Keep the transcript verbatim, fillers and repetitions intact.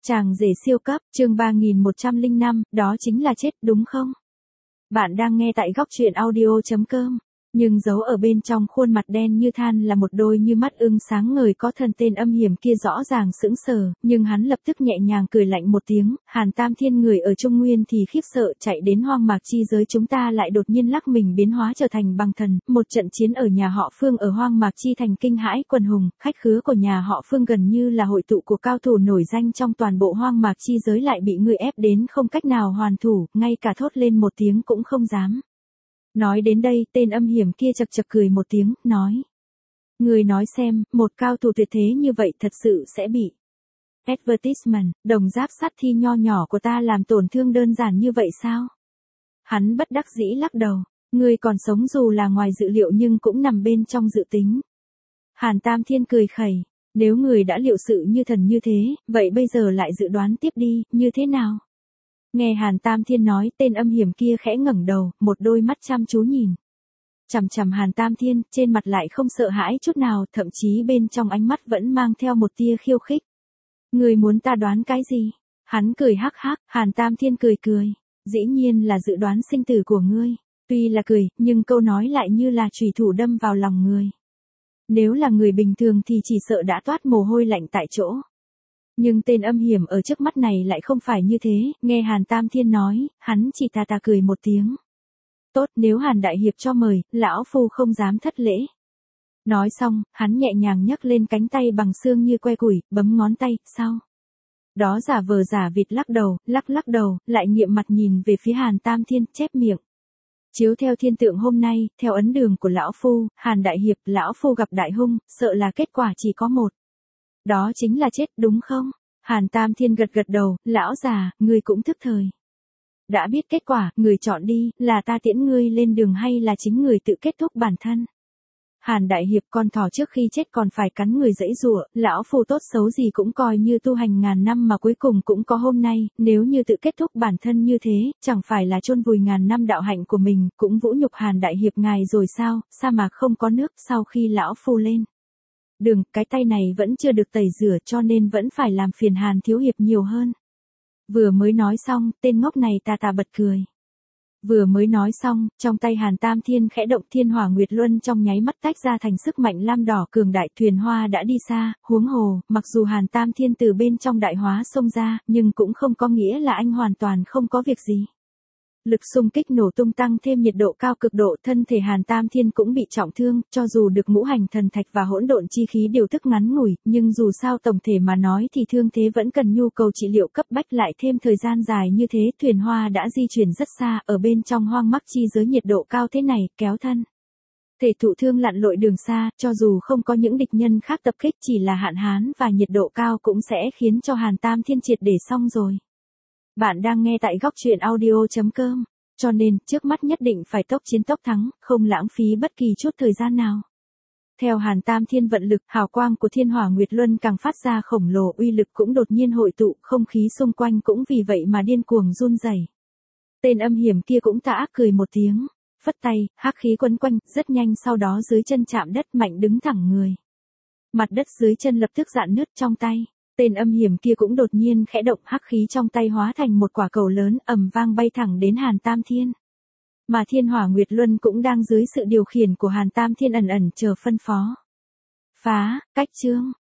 Chàng rể siêu cấp, chương ba nghìn một trăm lẻ năm, đó chính là chết, đúng không? Bạn đang nghe tại góc truyện audio chấm com. Nhưng giấu ở bên trong khuôn mặt đen như than là một đôi như mắt ưng sáng ngời có thần tên âm hiểm kia rõ ràng sững sờ, nhưng hắn lập tức nhẹ nhàng cười lạnh một tiếng, Hàn Tam Thiên người ở Trung Nguyên thì khiếp sợ chạy đến hoang mạc chi giới chúng ta lại đột nhiên lắc mình biến hóa trở thành băng thần, một trận chiến ở nhà họ Phương ở hoang mạc chi thành kinh hãi quần hùng, khách khứa của nhà họ Phương gần như là hội tụ của cao thủ nổi danh trong toàn bộ hoang mạc chi giới lại bị người ép đến không cách nào hoàn thủ, ngay cả thốt lên một tiếng cũng không dám. Nói đến đây, tên âm hiểm kia chật chật cười một tiếng, nói. Người nói xem, một cao thủ tuyệt thế như vậy thật sự sẽ bị. Advertisement, đồng giáp sắt thi nho nhỏ của ta làm tổn thương đơn giản như vậy sao? Hắn bất đắc dĩ lắc đầu, người còn sống dù là ngoài dự liệu nhưng cũng nằm bên trong dự tính. Hàn Tam Thiên cười khẩy, nếu người đã liệu sự như thần như thế, vậy bây giờ lại dự đoán tiếp đi, như thế nào? Nghe Hàn Tam Thiên nói, tên âm hiểm kia khẽ ngẩng đầu, một đôi mắt chăm chú nhìn. Chằm chằm Hàn Tam Thiên, trên mặt lại không sợ hãi chút nào, thậm chí bên trong ánh mắt vẫn mang theo một tia khiêu khích. Người muốn ta đoán cái gì? Hắn cười hắc hắc, Hàn Tam Thiên cười cười. Dĩ nhiên là dự đoán sinh tử của ngươi. Tuy là cười, nhưng câu nói lại như là chùy thủ đâm vào lòng người. Nếu là người bình thường thì chỉ sợ đã toát mồ hôi lạnh tại chỗ. Nhưng tên âm hiểm ở trước mắt này lại không phải như thế, nghe Hàn Tam Thiên nói, hắn chỉ tà tà cười một tiếng. Tốt, nếu Hàn Đại Hiệp cho mời, lão phu không dám thất lễ. Nói xong, hắn nhẹ nhàng nhấc lên cánh tay bằng xương như que củi, bấm ngón tay, sao? Đó giả vờ giả vịt lắc đầu, lắc lắc đầu, lại nghiệm mặt nhìn về phía Hàn Tam Thiên, chép miệng. Chiếu theo thiên tượng hôm nay, theo ấn đường của lão phu, Hàn Đại Hiệp, lão phu gặp đại hung, sợ là kết quả chỉ có một. Đó chính là chết, đúng không? Hàn Tam Thiên gật gật đầu, lão già, ngươi cũng thức thời. Đã biết kết quả, người chọn đi, là ta tiễn ngươi lên đường hay là chính người tự kết thúc bản thân? Hàn Đại Hiệp, con thỏ trước khi chết còn phải cắn người giãy giụa, lão phu tốt xấu gì cũng coi như tu hành ngàn năm mà cuối cùng cũng có hôm nay, nếu như tự kết thúc bản thân như thế, chẳng phải là chôn vùi ngàn năm đạo hạnh của mình, cũng vũ nhục Hàn Đại Hiệp ngài rồi sao, sa mạc không có nước sau khi lão phu lên. Đừng, cái tay này vẫn chưa được tẩy rửa cho nên vẫn phải làm phiền Hàn Thiếu Hiệp nhiều hơn. Vừa mới nói xong, tên ngốc này tà tà bật cười. Vừa mới nói xong, trong tay Hàn Tam Thiên khẽ động Thiên Hỏa Nguyệt Luân trong nháy mắt tách ra thành sức mạnh lam đỏ cường đại, thuyền hoa đã đi xa, huống hồ, mặc dù Hàn Tam Thiên từ bên trong đại hóa xông ra, nhưng cũng không có nghĩa là anh hoàn toàn không có việc gì. Lực xung kích nổ tung tăng thêm nhiệt độ cao cực độ, thân thể Hàn Tam Thiên cũng bị trọng thương, cho dù được ngũ hành thần thạch và hỗn độn chi khí điều thức ngắn ngủi, nhưng dù sao tổng thể mà nói thì thương thế vẫn cần nhu cầu trị liệu cấp bách, lại thêm thời gian dài như thế, thuyền hoa đã di chuyển rất xa, ở bên trong hoang mạc chi giới nhiệt độ cao thế này, kéo thân thể thụ thương lặn lội đường xa, cho dù không có những địch nhân khác tập kích, chỉ là hạn hán và nhiệt độ cao cũng sẽ khiến cho Hàn Tam Thiên triệt để xong rồi. Bạn đang nghe tại góc truyện audio chấm com, cho nên, trước mắt nhất định phải tốc chiến tốc thắng, không lãng phí bất kỳ chút thời gian nào. Theo Hàn Tam Thiên vận lực, hào quang của Thiên Hỏa Nguyệt Luân càng phát ra khổng lồ, uy lực cũng đột nhiên hội tụ, không khí xung quanh cũng vì vậy mà điên cuồng run rẩy. Tên âm hiểm kia cũng tà ác cười một tiếng, phất tay, hắc khí quấn quanh, rất nhanh sau đó dưới chân chạm đất mạnh đứng thẳng người. Mặt đất dưới chân lập tức rạn nứt trong tay. Tên âm hiểm kia cũng đột nhiên khẽ động, hắc khí trong tay hóa thành một quả cầu lớn, ầm vang bay thẳng đến Hàn Tam Thiên. Mà Thiên Hỏa Nguyệt Luân cũng đang dưới sự điều khiển của Hàn Tam Thiên ẩn ẩn chờ phân phó. Phá, cách chương.